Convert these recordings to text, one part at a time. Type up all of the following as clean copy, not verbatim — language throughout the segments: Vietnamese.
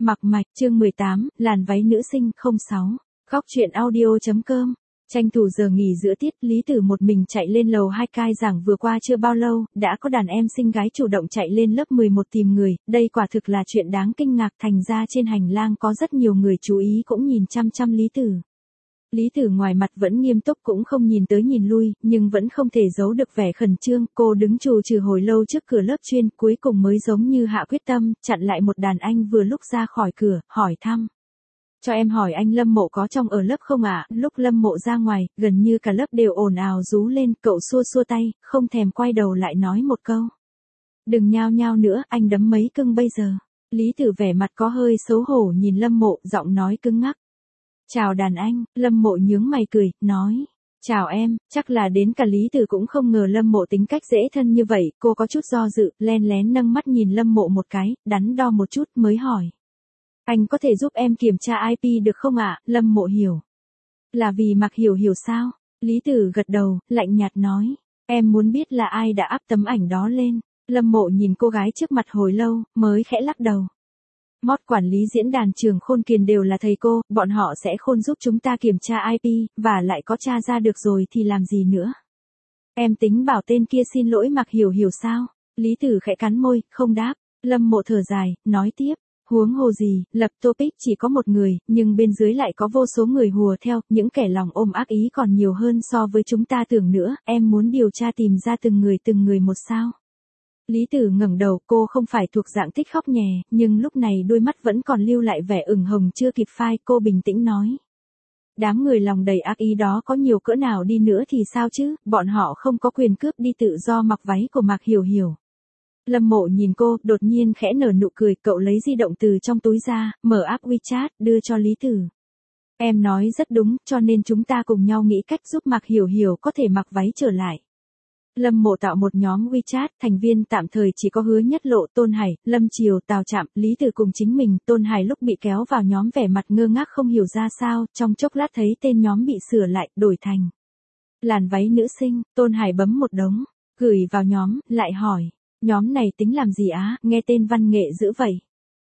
Mặc mạch, chương 18, làn váy nữ sinh 06. Góc truyện audio.com. Tranh thủ giờ nghỉ giữa tiết, Lý Tử một mình chạy lên lầu 2 cai giảng vừa qua chưa bao lâu, đã có đàn em xinh gái chủ động chạy lên lớp 11 tìm người, đây quả thực là chuyện đáng kinh ngạc, thành ra trên hành lang có rất nhiều người chú ý cũng nhìn chăm chăm Lý Tử. Lý Tử ngoài mặt vẫn nghiêm túc cũng không nhìn tới nhìn lui, nhưng vẫn không thể giấu được vẻ khẩn trương, cô đứng trù trừ hồi lâu trước cửa lớp chuyên, cuối cùng mới giống như hạ quyết tâm, chặn lại một đàn anh vừa lúc ra khỏi cửa, hỏi thăm. Cho em hỏi anh Lâm Mộ có trong ở lớp không ạ? Lúc Lâm Mộ ra ngoài, gần như cả lớp đều ồn ào rú lên, cậu xua xua tay, không thèm quay đầu lại nói một câu. Đừng nhao nhao nữa, anh đấm mấy cưng bây giờ. Lý Tử vẻ mặt có hơi xấu hổ nhìn Lâm Mộ, giọng nói cứng ngắc. Chào đàn anh, Lâm Mộ nhướng mày cười, nói. Chào em, chắc là đến cả Lý Tử cũng không ngờ Lâm Mộ tính cách dễ thân như vậy, cô có chút do dự, len lén nâng mắt nhìn Lâm Mộ một cái, đắn đo một chút mới hỏi. Anh có thể giúp em kiểm tra IP được không ạ? Lâm Mộ hiểu. Là vì Mạc Hiểu Hiểu sao? Lý Tử gật đầu, lạnh nhạt nói. Em muốn biết là ai đã áp tấm ảnh đó lên. Lâm Mộ nhìn cô gái trước mặt hồi lâu, mới khẽ lắc đầu. Mót quản lý diễn đàn trường Khôn Kiền đều là thầy cô, bọn họ sẽ khôn giúp chúng ta kiểm tra IP, và lại có tra ra được rồi thì làm gì nữa. Em tính bảo tên kia xin lỗi Mạc Hiểu Hiểu sao? Lý Tử khẽ cắn môi, không đáp. Lâm Mộ thở dài, nói tiếp. Huống hồ gì, lập topic chỉ có một người, nhưng bên dưới lại có vô số người hùa theo, những kẻ lòng ôm ác ý còn nhiều hơn so với chúng ta tưởng nữa, em muốn điều tra tìm ra từng người một sao. Lý Tử ngẩng đầu, cô không phải thuộc dạng thích khóc nhè, nhưng lúc này đôi mắt vẫn còn lưu lại vẻ ửng hồng chưa kịp phai, cô bình tĩnh nói. Đám người lòng đầy ác ý đó có nhiều cỡ nào đi nữa thì sao chứ, bọn họ không có quyền cướp đi tự do mặc váy của Mạc Hiểu Hiểu. Lâm Mộ nhìn cô, đột nhiên khẽ nở nụ cười, cậu lấy di động từ trong túi ra, mở app WeChat, đưa cho Lý Tử. Em nói rất đúng, cho nên chúng ta cùng nhau nghĩ cách giúp Mạc Hiểu Hiểu có thể mặc váy trở lại. Lâm Mộ tạo một nhóm WeChat, thành viên tạm thời chỉ có Hứa Nhất Lộ, Tôn Hải, Lâm Triều, Tào Trạm, Lý Tử cùng chính mình. Tôn Hải lúc bị kéo vào nhóm vẻ mặt ngơ ngác không hiểu ra sao, trong chốc lát thấy tên nhóm bị sửa lại, đổi thành làn váy nữ sinh. Tôn Hải bấm một đống, gửi vào nhóm, lại hỏi. Nhóm này tính làm gì á, nghe tên văn nghệ dữ vậy.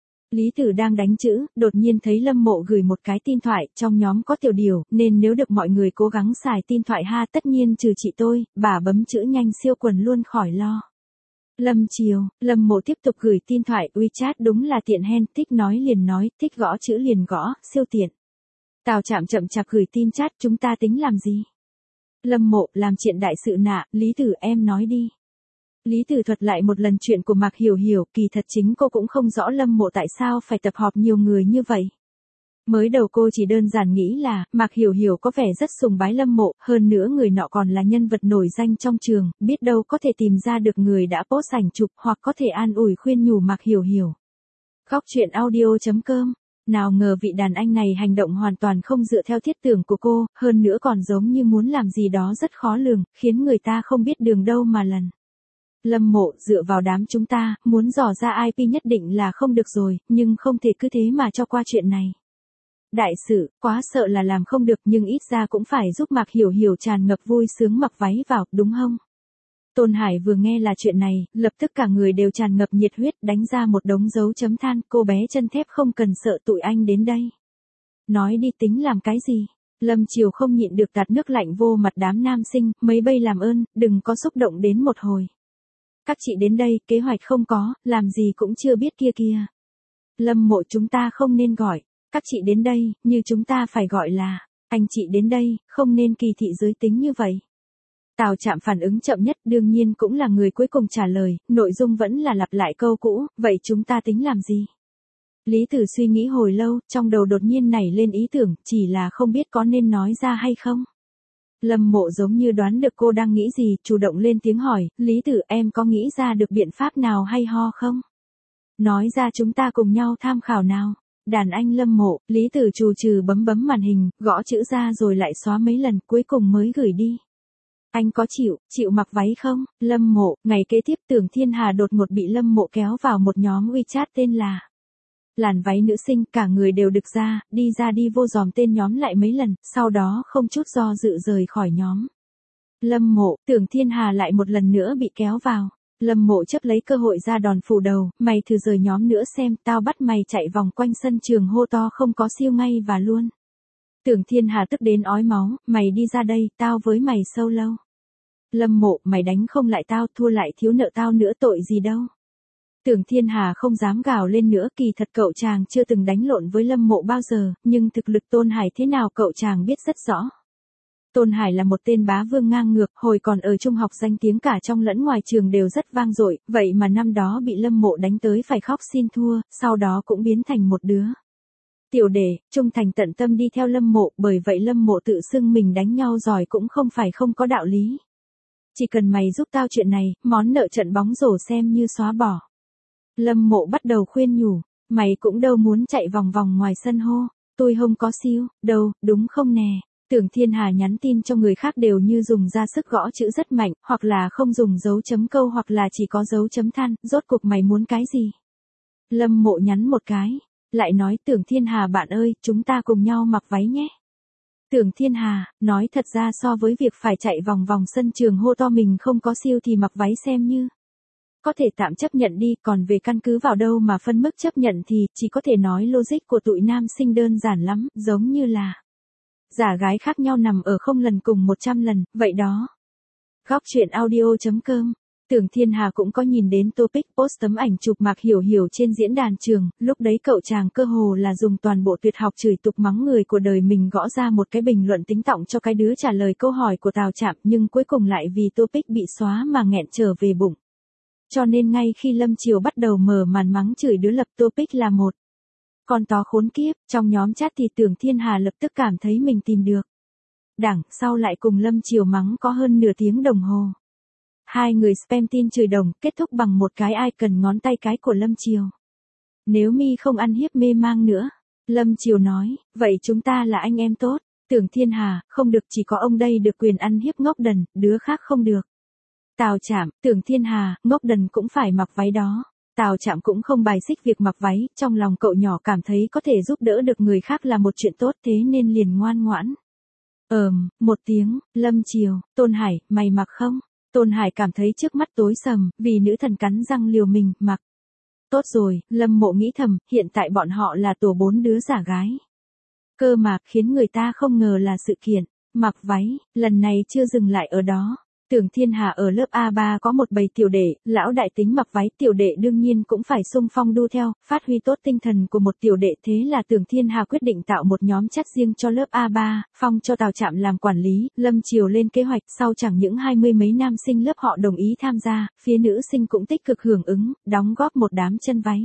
Lý Tử đang đánh chữ, đột nhiên thấy Lâm Mộ gửi một cái tin thoại, trong nhóm có Tiểu Điều, nên nếu được mọi người cố gắng xài tin thoại ha, tất nhiên trừ chị tôi, bà bấm chữ nhanh siêu quần luôn khỏi lo. Lâm Triều, Lâm Mộ tiếp tục gửi tin thoại, WeChat đúng là tiện hen, thích nói liền nói, thích gõ chữ liền gõ, siêu tiện. Tào Trạm chậm chạp gửi tin chat, chúng ta tính làm gì? Lâm Mộ, làm chuyện đại sự nạ, Lý Tử em nói đi. Lý Tử thuật lại một lần chuyện của Mạc Hiểu Hiểu, kỳ thật chính cô cũng không rõ Lâm Mộ tại sao phải tập họp nhiều người như vậy. Mới đầu cô chỉ đơn giản nghĩ là, Mạc Hiểu Hiểu có vẻ rất sùng bái Lâm Mộ, hơn nữa người nọ còn là nhân vật nổi danh trong trường, biết đâu có thể tìm ra được người đã post ảnh chụp hoặc có thể an ủi khuyên nhủ Mạc Hiểu Hiểu. Góc truyện audio.com. Nào ngờ vị đàn anh này hành động hoàn toàn không dựa theo thiết tưởng của cô, hơn nữa còn giống như muốn làm gì đó rất khó lường, khiến người ta không biết đường đâu mà lần. Lâm Mộ, dựa vào đám chúng ta, muốn dò ra IP nhất định là không được rồi, nhưng không thể cứ thế mà cho qua chuyện này. Đại sự, quá sợ là làm không được nhưng ít ra cũng phải giúp Mạc Hiểu Hiểu tràn ngập vui sướng mặc váy vào, đúng không? Tôn Hải vừa nghe là chuyện này, lập tức cả người đều tràn ngập nhiệt huyết, đánh ra một đống dấu chấm than, cô bé chân thép không cần sợ tụi anh đến đây. Nói đi tính làm cái gì? Lâm Triều không nhịn được tạt nước lạnh vô mặt đám nam sinh, mấy bây làm ơn, đừng có xúc động đến một hồi. Các chị đến đây, kế hoạch không có, làm gì cũng chưa biết kia kia. Lâm Mộ chúng ta không nên gọi, các chị đến đây, như chúng ta phải gọi là, anh chị đến đây, không nên kỳ thị giới tính như vậy. Tào Trạm phản ứng chậm nhất đương nhiên cũng là người cuối cùng trả lời, nội dung vẫn là lặp lại câu cũ, vậy chúng ta tính làm gì? Lý Tử suy nghĩ hồi lâu, trong đầu đột nhiên nảy lên ý tưởng, chỉ là không biết có nên nói ra hay không. Lâm Mộ giống như đoán được cô đang nghĩ gì, chủ động lên tiếng hỏi, Lý Tử em có nghĩ ra được biện pháp nào hay ho không? Nói ra chúng ta cùng nhau tham khảo nào. Đàn anh Lâm Mộ, Lý Tử trù trừ bấm màn hình, gõ chữ ra rồi lại xóa mấy lần, cuối cùng mới gửi đi. Anh có chịu mặc váy không? Lâm Mộ, ngày kế tiếp Tưởng Thiên Hà đột ngột bị Lâm Mộ kéo vào một nhóm WeChat tên là làn váy nữ sinh, cả người đều đực ra, đi vô dòm tên nhóm lại mấy lần, sau đó không chút do dự rời khỏi nhóm. Lâm Mộ, Tưởng Thiên Hà lại một lần nữa bị kéo vào. Lâm Mộ chấp lấy cơ hội ra đòn phủ đầu, mày thử rời nhóm nữa xem, tao bắt mày chạy vòng quanh sân trường hô to không có siêu ngay và luôn. Tưởng Thiên Hà tức đến ói máu, mày đi ra đây, tao với mày solo. Lâm Mộ, mày đánh không lại tao, thua lại thiếu nợ tao nữa tội gì đâu. Tưởng Thiên Hà không dám gào lên nữa, kỳ thật cậu chàng chưa từng đánh lộn với Lâm Mộ bao giờ, nhưng thực lực Tôn Hải thế nào cậu chàng biết rất rõ. Tôn Hải là một tên bá vương ngang ngược, hồi còn ở trung học danh tiếng cả trong lẫn ngoài trường đều rất vang dội, vậy mà năm đó bị Lâm Mộ đánh tới phải khóc xin thua, sau đó cũng biến thành một đứa tiểu đệ, trung thành tận tâm đi theo Lâm Mộ, bởi vậy Lâm Mộ tự xưng mình đánh nhau giỏi cũng không phải không có đạo lý. Chỉ cần mày giúp tao chuyện này, món nợ trận bóng rổ xem như xóa bỏ. Lâm Mộ bắt đầu khuyên nhủ, mày cũng đâu muốn chạy vòng vòng ngoài sân hô, tôi không có siêu, đâu, đúng không nè. Tưởng Thiên Hà nhắn tin cho người khác đều như dùng ra sức gõ chữ rất mạnh, hoặc là không dùng dấu chấm câu hoặc là chỉ có dấu chấm than, rốt cuộc mày muốn cái gì? Lâm Mộ nhắn một cái, lại nói Tưởng Thiên Hà bạn ơi, chúng ta cùng nhau mặc váy nhé. Tưởng Thiên Hà, nói thật ra so với việc phải chạy vòng vòng sân trường hô to mình không có siêu thì mặc váy xem như có thể tạm chấp nhận đi, còn về căn cứ vào đâu mà phân mức chấp nhận thì chỉ có thể nói logic của tụi nam sinh đơn giản lắm, giống như là giả gái khác nhau nằm ở không lần cùng 100 lần, vậy đó. Góc truyện audio.com. Tưởng Thiên Hà cũng có nhìn đến topic post tấm ảnh chụp Mạc Hiểu Hiểu trên diễn đàn trường, lúc đấy cậu chàng cơ hồ là dùng toàn bộ tuyệt học chửi tục mắng người của đời mình gõ ra một cái bình luận tính tọng cho cái đứa trả lời câu hỏi của Tào Trạm, nhưng cuối cùng lại vì topic bị xóa mà nghẹn trở về bụng. Cho nên ngay khi Lâm Triều bắt đầu mở màn mắng chửi đứa lập topic là một con tó khốn kiếp, trong nhóm chat thì Tưởng Thiên Hà lập tức cảm thấy mình tìm được đẳng, sau lại cùng Lâm Triều mắng có hơn nửa tiếng đồng hồ. Hai người spam tin chửi đồng, kết thúc bằng một cái ai cần ngón tay cái của Lâm Triều. Nếu mi không ăn hiếp mê mang nữa, Lâm Triều nói, vậy chúng ta là anh em tốt. Tưởng Thiên Hà, không được, chỉ có ông đây được quyền ăn hiếp ngốc đần, đứa khác không được. Tào Trạm, Tưởng Thiên Hà, ngốc đần cũng phải mặc váy đó. Tào Trạm cũng không bài xích việc mặc váy, trong lòng cậu nhỏ cảm thấy có thể giúp đỡ được người khác là một chuyện tốt, thế nên liền ngoan ngoãn. Một tiếng, Lâm Triều, Tôn Hải, mày mặc không? Tôn Hải cảm thấy trước mắt tối sầm, vì nữ thần cắn răng liều mình, mặc. Tốt rồi, Lâm Mộ nghĩ thầm, hiện tại bọn họ là tổ 4 đứa giả gái. Cơ mà, khiến người ta không ngờ là sự kiện, mặc váy, lần này chưa dừng lại ở đó. Tưởng Thiên Hà ở lớp A3 có một bầy tiểu đệ, lão đại tính mặc váy, tiểu đệ đương nhiên cũng phải xung phong đu theo, phát huy tốt tinh thần của một tiểu đệ, thế là Tưởng Thiên Hà quyết định tạo một nhóm chat riêng cho lớp A3, phong cho Tào Trạm làm quản lý, Lâm Triều lên kế hoạch, sau chẳng những 20 mấy nam sinh lớp họ đồng ý tham gia, phía nữ sinh cũng tích cực hưởng ứng, đóng góp một đám chân váy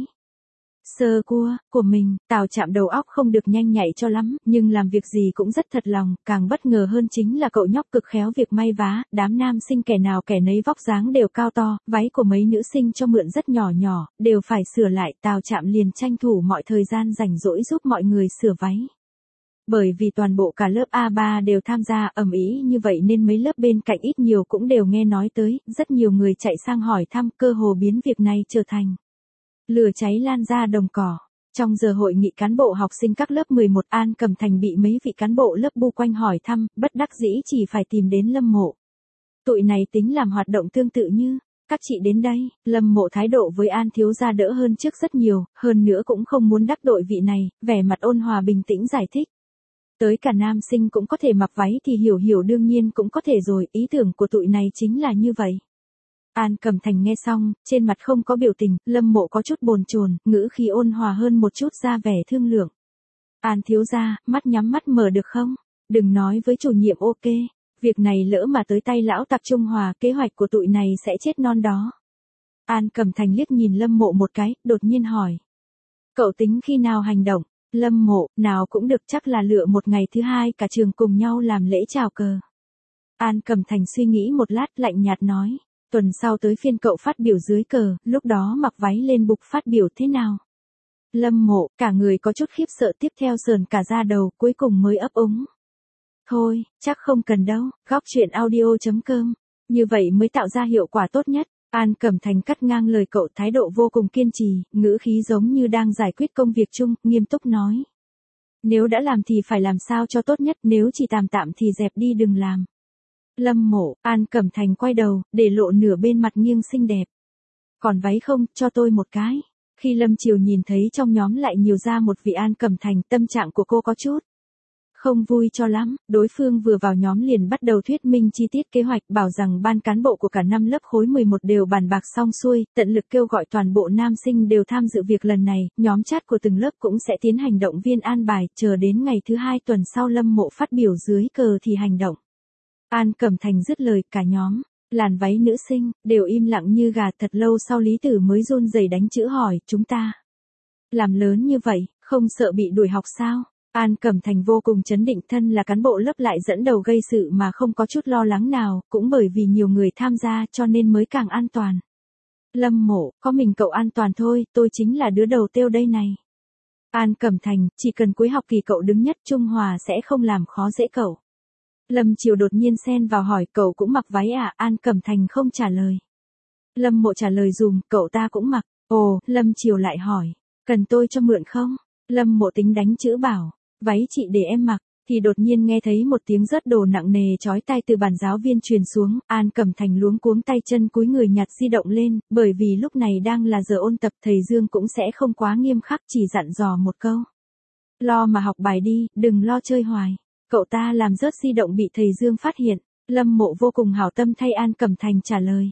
sơ cua của mình. Tào Trạm đầu óc không được nhanh nhạy cho lắm, nhưng làm việc gì cũng rất thật lòng, càng bất ngờ hơn chính là cậu nhóc cực khéo việc may vá, đám nam sinh kẻ nào kẻ nấy vóc dáng đều cao to, váy của mấy nữ sinh cho mượn rất nhỏ nhỏ, đều phải sửa lại, Tào Trạm liền tranh thủ mọi thời gian rảnh rỗi giúp mọi người sửa váy. Bởi vì toàn bộ cả lớp A3 đều tham gia ầm ĩ như vậy nên mấy lớp bên cạnh ít nhiều cũng đều nghe nói tới, rất nhiều người chạy sang hỏi thăm, cơ hồ biến việc này trở thành lửa cháy lan ra đồng cỏ. Trong giờ hội nghị cán bộ học sinh các lớp 11, An Cẩm Thành bị mấy vị cán bộ lớp bu quanh hỏi thăm, bất đắc dĩ chỉ phải tìm đến Lâm Mộ. Tụi này tính làm hoạt động tương tự như, các chị đến đây, Lâm Mộ thái độ với An thiếu gia đỡ hơn trước rất nhiều, hơn nữa cũng không muốn đắc tội vị này, vẻ mặt ôn hòa bình tĩnh giải thích. Tới cả nam sinh cũng có thể mặc váy thì Hiểu Hiểu đương nhiên cũng có thể rồi, ý tưởng của tụi này chính là như vậy. An Cẩm Thành nghe xong, trên mặt không có biểu tình, Lâm Mộ có chút bồn chồn, ngữ khí ôn hòa hơn một chút ra vẻ thương lượng. An thiếu gia, mắt nhắm mắt mở được không? Đừng nói với chủ nhiệm ok, việc này lỡ mà tới tay lão tặc Trung Hòa, kế hoạch của tụi này sẽ chết non đó. An Cẩm Thành liếc nhìn Lâm Mộ một cái, đột nhiên hỏi. Cậu tính khi nào hành động? Lâm Mộ, nào cũng được, chắc là lựa một ngày thứ hai cả trường cùng nhau làm lễ chào cờ. An Cẩm Thành suy nghĩ một lát lạnh nhạt nói. Tuần sau tới phiên cậu phát biểu dưới cờ, lúc đó mặc váy lên bục phát biểu thế nào? Lâm Mộ, cả người có chút khiếp sợ, tiếp theo sờn cả da đầu, cuối cùng mới ấp úng. Thôi, chắc không cần đâu, góc truyện audio.com. Như vậy mới tạo ra hiệu quả tốt nhất. An Cẩm Thành cắt ngang lời cậu, thái độ vô cùng kiên trì, ngữ khí giống như đang giải quyết công việc chung, nghiêm túc nói. Nếu đã làm thì phải làm sao cho tốt nhất, nếu chỉ tạm tạm thì dẹp đi đừng làm. Lâm Mộ, An Cẩm Thành quay đầu, để lộ nửa bên mặt nghiêng xinh đẹp. Còn váy không, cho tôi một cái. Khi Lâm Chiều nhìn thấy trong nhóm lại nhiều ra một vị An Cẩm Thành, tâm trạng của cô có chút không vui cho lắm, đối phương vừa vào nhóm liền bắt đầu thuyết minh chi tiết kế hoạch, bảo rằng ban cán bộ của cả năm lớp khối 11 đều bàn bạc xong xuôi, tận lực kêu gọi toàn bộ nam sinh đều tham dự việc lần này, nhóm chat của từng lớp cũng sẽ tiến hành động viên an bài, chờ đến ngày thứ 2 tuần sau Lâm Mộ phát biểu dưới cờ thì hành động. An Cẩm Thành dứt lời, cả nhóm, làn váy nữ sinh, đều im lặng như gà. Thật lâu sau Lý Tử mới run rẩy đánh chữ hỏi, chúng ta làm lớn như vậy, không sợ bị đuổi học sao? An Cẩm Thành vô cùng trấn định, thân là cán bộ lớp lại dẫn đầu gây sự mà không có chút lo lắng nào, cũng bởi vì nhiều người tham gia cho nên mới càng an toàn. Lâm Mộ, có mình cậu an toàn thôi, tôi chính là đứa đầu tiêu đây này. An Cẩm Thành, chỉ cần cuối học kỳ cậu đứng nhất, Trung Hòa sẽ không làm khó dễ cậu. Lâm Chiều đột nhiên xen vào hỏi, cậu cũng mặc váy à? An Cẩm Thành không trả lời. Lâm Mộ trả lời dùm, cậu ta cũng mặc. Ồ, Lâm Chiều lại hỏi, cần tôi cho mượn không? Lâm Mộ tính đánh chữ bảo, váy chị để em mặc, thì đột nhiên nghe thấy một tiếng rớt đồ nặng nề chói tai từ bàn giáo viên truyền xuống. An Cẩm Thành luống cuống tay chân cúi người nhặt di động lên, bởi vì lúc này đang là giờ ôn tập, thầy Dương cũng sẽ không quá nghiêm khắc, chỉ dặn dò một câu. Lo mà học bài đi, đừng lo chơi hoài. Cậu ta làm rớt di động bị thầy Dương phát hiện. Lâm Mộ vô cùng hảo tâm thay An Cẩm Thành trả lời.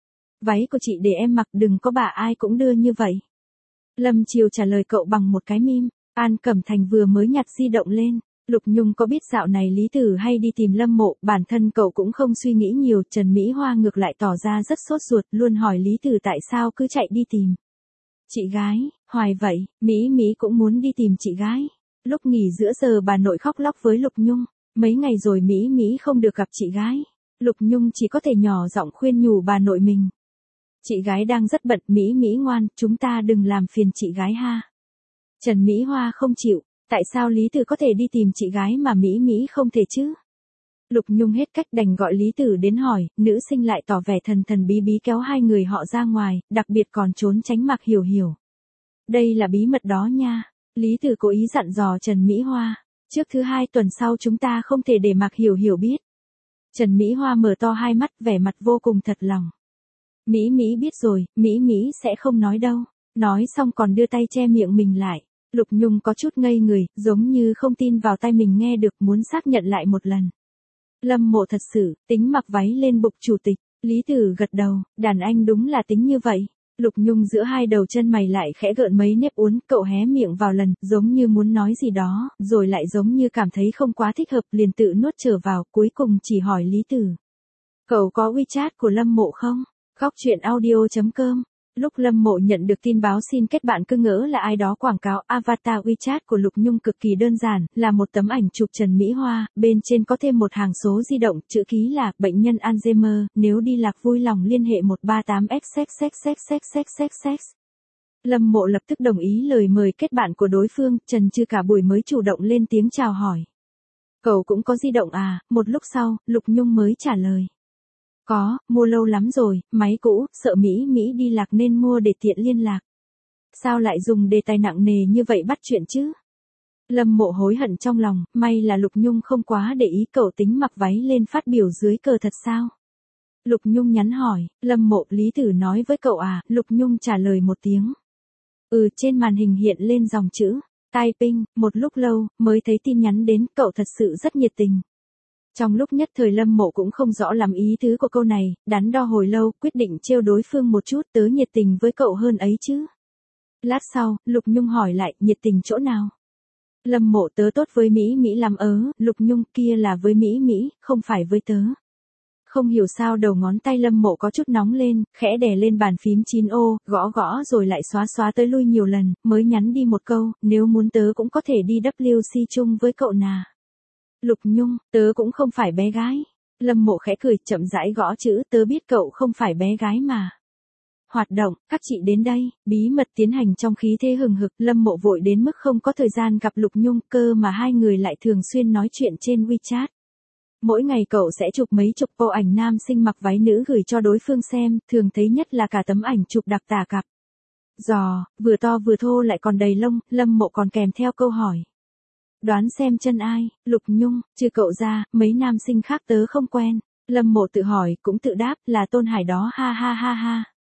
Váy của chị để em mặc, đừng có bà ai cũng đưa như vậy. Lâm Chiều trả lời cậu bằng một cái mím. An Cẩm Thành vừa mới nhặt di động lên. Lục Nhung có biết dạo này Lý Tử hay đi tìm Lâm Mộ, bản thân cậu cũng không suy nghĩ nhiều. Trần Mỹ Hoa ngược lại tỏ ra rất sốt ruột, luôn hỏi Lý Tử tại sao cứ chạy đi tìm chị gái, hoài vậy. Mỹ cũng muốn đi tìm chị gái. Lúc nghỉ giữa giờ bà nội khóc lóc với Lục Nhung, mấy ngày rồi Mỹ không được gặp chị gái. Lục Nhung chỉ có thể nhỏ giọng khuyên nhủ bà nội mình. Chị gái đang rất bận, Mỹ ngoan, chúng ta đừng làm phiền chị gái ha. Trần Mỹ Hoa không chịu, tại sao Lý Tử có thể đi tìm chị gái mà Mỹ không thể chứ? Lục Nhung hết cách đành gọi Lý Tử đến hỏi, nữ sinh lại tỏ vẻ thần bí kéo hai người họ ra ngoài, đặc biệt còn trốn tránh Mạc Hiểu Hiểu. Đây là bí mật đó nha. Lý Tử cố ý dặn dò Trần Mỹ Hoa, trước thứ 2 tuần sau chúng ta không thể để Mạc Hiểu Hiểu biết. Trần Mỹ Hoa mở to hai mắt, vẻ mặt vô cùng thật lòng. Mỹ biết rồi, Mỹ sẽ không nói đâu. Nói xong còn đưa tay che miệng mình lại. Lục Nhung có chút ngây người, giống như không tin vào tai mình nghe được, muốn xác nhận lại một lần. Lâm Mộ thật sự, tính mặc váy lên bục chủ tịch. Lý Tử gật đầu, đàn anh đúng là tính như vậy. Lục Nhung giữa hai đầu chân mày lại khẽ gợn mấy nếp uốn, cậu hé miệng vào lần, giống như muốn nói gì đó, rồi lại giống như cảm thấy không quá thích hợp, liền tự nuốt trở vào, cuối cùng chỉ hỏi Lý Tử. Cậu có WeChat của Lâm Mộ không? Góc truyện audio.com. Lúc Lâm Mộ nhận được tin báo xin kết bạn, cứ ngỡ là ai đó quảng cáo. Avatar WeChat của Lục Nhung cực kỳ đơn giản, là một tấm ảnh chụp Trần Mỹ Hoa, bên trên có thêm một hàng số di động, chữ ký là bệnh nhân Alzheimer, nếu đi lạc vui lòng liên hệ 138xxxxxxxx. Lâm Mộ lập tức đồng ý lời mời kết bạn của đối phương, Trần Trừ cả buổi mới chủ động lên tiếng chào hỏi. Cậu cũng có di động à? Một lúc sau, Lục Nhung mới trả lời. Có, mua lâu lắm rồi, máy cũ, sợ Mỹ đi lạc nên mua để tiện liên lạc. Sao lại dùng đề tài nặng nề như vậy bắt chuyện chứ? Lâm Mộ hối hận trong lòng, may là Lục Nhung không quá để ý. Cậu tính mặc váy lên phát biểu dưới cờ thật sao? Lục Nhung nhắn hỏi, Lâm Mộ, Lý Tử nói với cậu à? Lục Nhung trả lời một tiếng. Trên màn hình hiện lên dòng chữ, typing, một lúc lâu, mới thấy tin nhắn đến, cậu thật sự rất nhiệt tình. Trong lúc nhất thời Lâm Mộ cũng không rõ lắm ý tứ của câu này, đắn đo hồi lâu, quyết định trêu đối phương một chút, tớ nhiệt tình với cậu hơn ấy chứ. Lát sau, Lục Nhung hỏi lại, nhiệt tình chỗ nào? Lâm Mộ, tớ tốt với Mỹ lắm. Lục Nhung, kia là với Mỹ, không phải với tớ. Không hiểu sao đầu ngón tay Lâm Mộ có chút nóng lên, khẽ đè lên bàn phím 9 ô, gõ rồi lại xóa tới lui nhiều lần, mới nhắn đi một câu, nếu muốn tớ cũng có thể đi WC chung với cậu nà. Lục Nhung, tớ cũng không phải bé gái. Lâm Mộ khẽ cười, chậm rãi gõ chữ, tớ biết cậu không phải bé gái mà. Hoạt động, các chị đến đây, bí mật tiến hành trong khí thế hừng hực. Lâm Mộ vội đến mức không có thời gian gặp Lục Nhung, cơ mà hai người lại thường xuyên nói chuyện trên WeChat. Mỗi ngày cậu sẽ chụp mấy chục bộ ảnh nam sinh mặc váy nữ gửi cho đối phương xem, thường thấy nhất là cả tấm ảnh chụp đặc tả cặp giò, vừa to vừa thô lại còn đầy lông. Lâm Mộ còn kèm theo câu hỏi. Đoán xem chân ai? Lục Nhung, trừ cậu ra, mấy nam sinh khác tớ không quen. Lâm Mộ tự hỏi cũng tự đáp, là Tôn Hải đó, ha.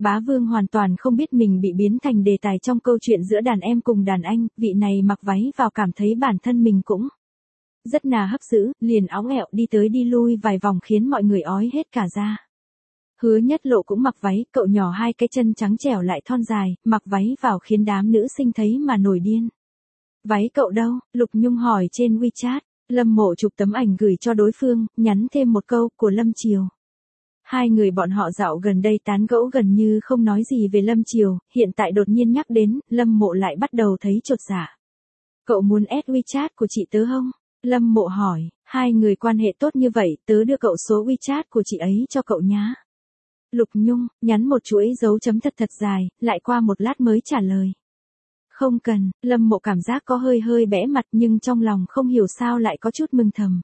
Bá Vương hoàn toàn không biết mình bị biến thành đề tài trong câu chuyện giữa đàn em cùng đàn anh, vị này mặc váy vào cảm thấy bản thân mình cũng rất là hấp dẫn, liền óng ẹo đi tới đi lui vài vòng khiến mọi người ói hết cả da. Hứa Nhất Lộ cũng mặc váy, cậu nhỏ hai cái chân trắng trẻo lại thon dài, mặc váy vào khiến đám nữ sinh thấy mà nổi điên. Váy cậu đâu? Lục Nhung hỏi trên WeChat, Lâm Mộ chụp tấm ảnh gửi cho đối phương, nhắn thêm một câu, của Lâm Triều. Hai người bọn họ dạo gần đây tán gẫu gần như không nói gì về Lâm Triều, hiện tại đột nhiên nhắc đến, Lâm Mộ lại bắt đầu thấy chột dạ. Cậu muốn add WeChat của chị tớ không? Lâm Mộ hỏi, hai người quan hệ tốt như vậy, tớ đưa cậu số WeChat của chị ấy cho cậu nhá. Lục Nhung, nhắn một chuỗi dấu chấm thật thật dài, lại qua một lát mới trả lời. Không cần, Lâm Mộ cảm giác có hơi bẽ mặt nhưng trong lòng không hiểu sao lại có chút mừng thầm.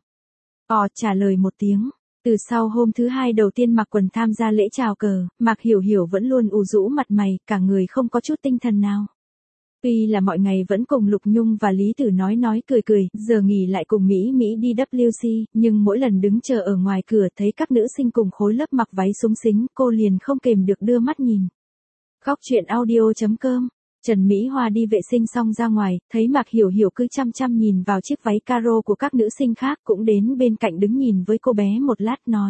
Trả lời một tiếng. Từ sau hôm thứ hai đầu tiên mặc quần tham gia lễ chào cờ, Mạc Hiểu Hiểu vẫn luôn ủ rũ mặt mày, cả người không có chút tinh thần nào. Tuy là mọi ngày vẫn cùng Lục Nhung và Lý Tử nói cười, giờ nghỉ lại cùng Mỹ đi WC, nhưng mỗi lần đứng chờ ở ngoài cửa thấy các nữ sinh cùng khối lớp mặc váy xúng xính, cô liền không kềm được đưa mắt nhìn. Góc truyện audio.com. Trần Mỹ Hoa đi vệ sinh xong ra ngoài, thấy Mạc Hiểu Hiểu cứ chăm nhìn vào chiếc váy caro của các nữ sinh khác, cũng đến bên cạnh đứng nhìn với cô bé một lát nói.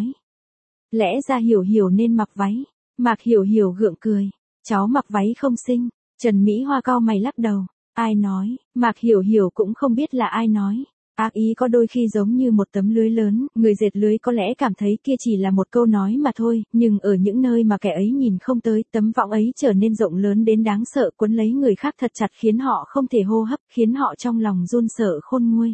Lẽ ra Hiểu Hiểu nên mặc váy. Mạc Hiểu Hiểu gượng cười. Cháu mặc váy không xinh. Trần Mỹ Hoa cau mày lắc đầu. Ai nói? Mạc Hiểu Hiểu cũng không biết là ai nói. Ác ý có đôi khi giống như một tấm lưới lớn, người dệt lưới có lẽ cảm thấy kia chỉ là một câu nói mà thôi, nhưng ở những nơi mà kẻ ấy nhìn không tới, tấm võng ấy trở nên rộng lớn đến đáng sợ, quấn lấy người khác thật chặt khiến họ không thể hô hấp, khiến họ trong lòng run sợ khôn nguôi.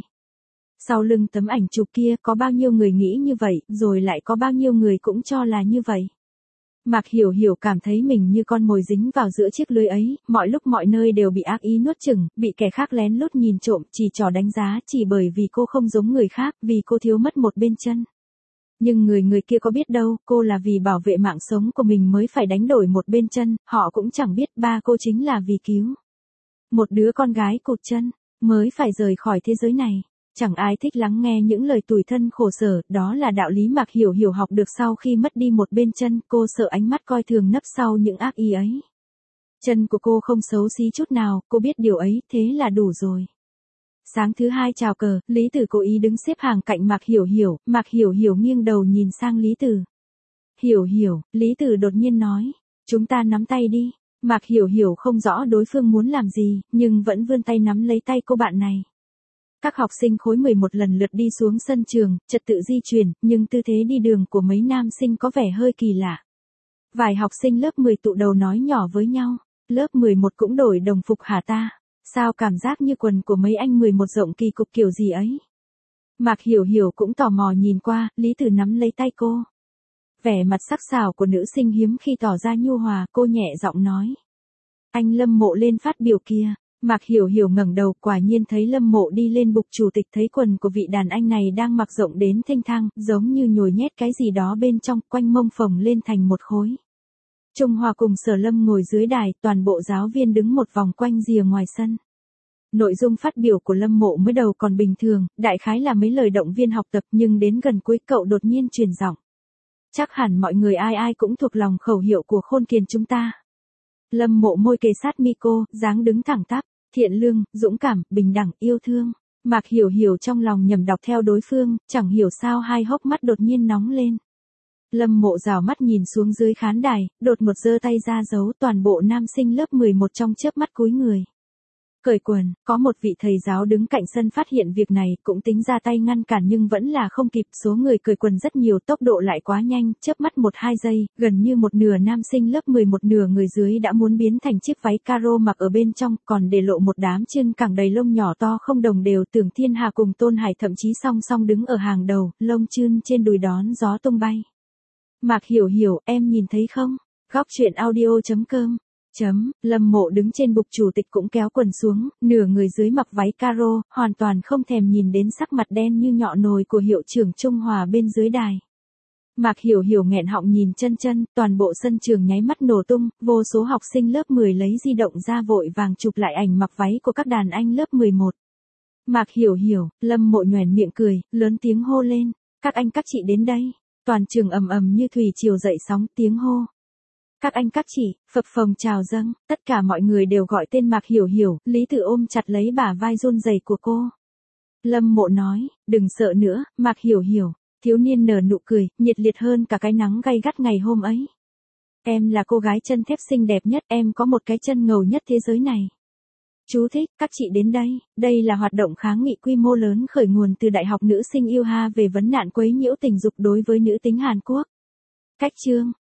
Sau lưng tấm ảnh chụp kia có bao nhiêu người nghĩ như vậy, rồi lại có bao nhiêu người cũng cho là như vậy. Mạc Hiểu Hiểu cảm thấy mình như con mồi dính vào giữa chiếc lưới ấy, mọi lúc mọi nơi đều bị ác ý nuốt chửng, bị kẻ khác lén lút nhìn trộm, chỉ trỏ đánh giá chỉ bởi vì cô không giống người khác, vì cô thiếu mất một bên chân. Nhưng người kia có biết đâu, cô là vì bảo vệ mạng sống của mình mới phải đánh đổi một bên chân, họ cũng chẳng biết ba cô chính là vì cứu một đứa con gái cụt chân, mới phải rời khỏi thế giới này. Chẳng ai thích lắng nghe những lời tủi thân khổ sở, đó là đạo lý Mạc Hiểu Hiểu học được sau khi mất đi một bên chân, cô sợ ánh mắt coi thường nấp sau những ác ý ấy. Chân của cô không xấu xí chút nào, cô biết điều ấy, thế là đủ rồi. Sáng thứ hai chào cờ, Lý Tử cố ý đứng xếp hàng cạnh Mạc Hiểu Hiểu nghiêng đầu nhìn sang Lý Tử. Hiểu Hiểu, Lý Tử đột nhiên nói, chúng ta nắm tay đi. Mạc Hiểu Hiểu không rõ đối phương muốn làm gì, nhưng vẫn vươn tay nắm lấy tay cô bạn này. Các học sinh khối 11 lần lượt đi xuống sân trường, trật tự di chuyển, nhưng tư thế đi đường của mấy nam sinh có vẻ hơi kỳ lạ. Vài học sinh lớp 10 tụ đầu nói nhỏ với nhau, lớp 11 cũng đổi đồng phục hả ta? Sao cảm giác như quần của mấy anh 11 rộng kỳ cục kiểu gì ấy? Mạc Hiểu Hiểu cũng tò mò nhìn qua, Lý Tử nắm lấy tay cô. Vẻ mặt sắc sảo của nữ sinh hiếm khi tỏ ra nhu hòa, cô nhẹ giọng nói. Anh Lâm Mộ lên phát biểu kia. Mạc Hiểu Hiểu ngẩng đầu, quả nhiên thấy Lâm Mộ đi lên bục chủ tịch, thấy quần của vị đàn anh này đang mặc rộng đến thênh thang, giống như nhồi nhét cái gì đó bên trong, quanh mông phồng lên thành một khối. Trung Hòa cùng Sở Lâm ngồi dưới đài, toàn bộ giáo viên đứng một vòng quanh rìa ngoài sân. Nội dung phát biểu của Lâm Mộ mới đầu còn bình thường, đại khái là mấy lời động viên học tập, nhưng đến gần cuối cậu đột nhiên truyền giọng. Chắc hẳn mọi người ai cũng thuộc lòng khẩu hiệu của Khôn Kiền chúng ta. Lâm Mộ môi kề sát Miko, dáng đứng thẳng tắp. Thiện lương, dũng cảm, bình đẳng, yêu thương. Mạc Hiểu Hiểu trong lòng nhầm đọc theo đối phương, chẳng hiểu sao hai hốc mắt đột nhiên nóng lên. Lâm Mộ rào mắt nhìn xuống dưới khán đài, đột một giơ tay ra giấu, toàn bộ nam sinh lớp 11 trong chớp mắt cúi người. Cởi quần, có một vị thầy giáo đứng cạnh sân phát hiện việc này, cũng tính ra tay ngăn cản nhưng vẫn là không kịp, số người cởi quần rất nhiều, tốc độ lại quá nhanh, chớp mắt 1-2 giây, gần như một nửa nam sinh lớp 11 nửa người dưới đã muốn biến thành chiếc váy caro mặc ở bên trong, còn để lộ một đám chân cẳng đầy lông nhỏ to không đồng đều. Tưởng Thiên Hà cùng Tôn Hải thậm chí song song đứng ở hàng đầu, lông chưn trên đùi đón gió tung bay. Mạc Hiểu Hiểu, em nhìn thấy không? Góc truyện audio.com. Lâm Mộ đứng trên bục chủ tịch cũng kéo quần xuống, nửa người dưới mặc váy caro, hoàn toàn không thèm nhìn đến sắc mặt đen như nhọ nồi của hiệu trưởng Trung Hòa bên dưới đài. Mạc Hiểu Hiểu nghẹn họng nhìn chân, toàn bộ sân trường nháy mắt nổ tung, vô số học sinh lớp 10 lấy di động ra vội vàng chụp lại ảnh mặc váy của các đàn anh lớp 11. Mạc Hiểu Hiểu, Lâm Mộ nhoẻn miệng cười, lớn tiếng hô lên, các anh các chị đến đây. Toàn trường ầm ầm như thủy triều dậy sóng, tiếng hô. Các anh các chị, phập phồng chào dâng, tất cả mọi người đều gọi tên Mạc Hiểu Hiểu, Lý Tử ôm chặt lấy bả vai run rẩy của cô. Lâm Mộ nói, đừng sợ nữa, Mạc Hiểu Hiểu. Thiếu niên nở nụ cười, nhiệt liệt hơn cả cái nắng gay gắt ngày hôm ấy. Em là cô gái chân thép xinh đẹp nhất, em có một cái chân ngầu nhất thế giới này. Chú thích, các chị đến đây, đây là hoạt động kháng nghị quy mô lớn khởi nguồn từ Đại học Nữ sinh Ilha về vấn nạn quấy nhiễu tình dục đối với nữ tính Hàn Quốc. Cách chương